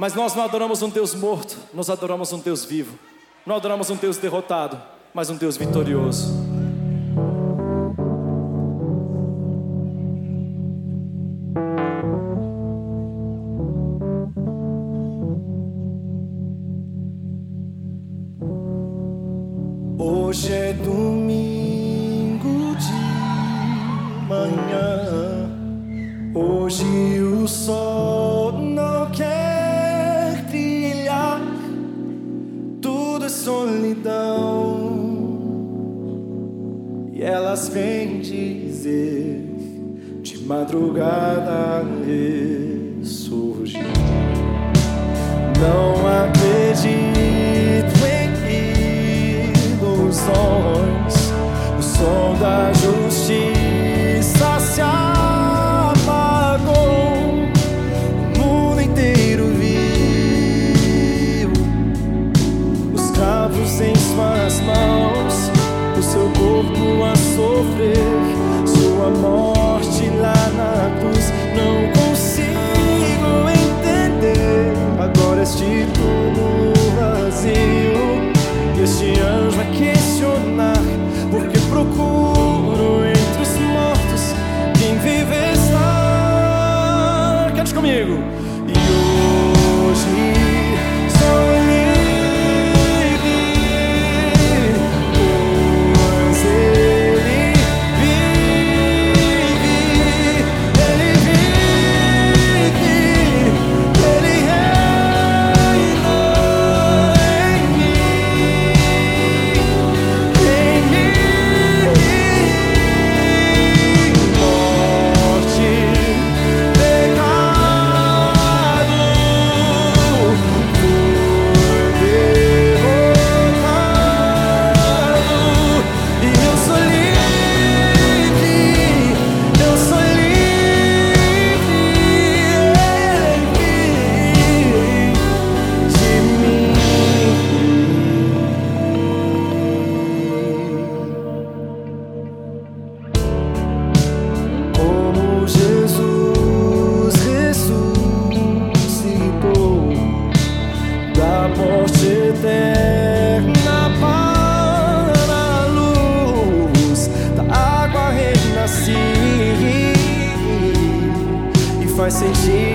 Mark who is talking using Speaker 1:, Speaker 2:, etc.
Speaker 1: Mas nós não adoramos um Deus morto, nós adoramos um Deus vivo. Não adoramos um Deus derrotado, mas um Deus vitorioso.
Speaker 2: Hoje é domingo de manhã. Hoje o sol não quer brilhar. Tudo é solidão. E elas vêm dizer: de madrugada ressurgiu. Não acredito em ilusões. O som da justiça se apagou. O mundo inteiro viu os cravos em suas mãos, o seu corpo a sofrer, sua morte lá na cruz. Não consigo entender agora este túmulo vazio, este anjo a questionar, porque procuro entre os mortos quem vive está. Cante comigo. E hoje sou livre, pois Ele vive, Ele vive, Ele reina em mim, morte, pecado foi derrotado, e eu sou livre, eu sou livre de mim. Como Jesus ressuscitou da morte eterna para a luz da água renascer, e faz sentir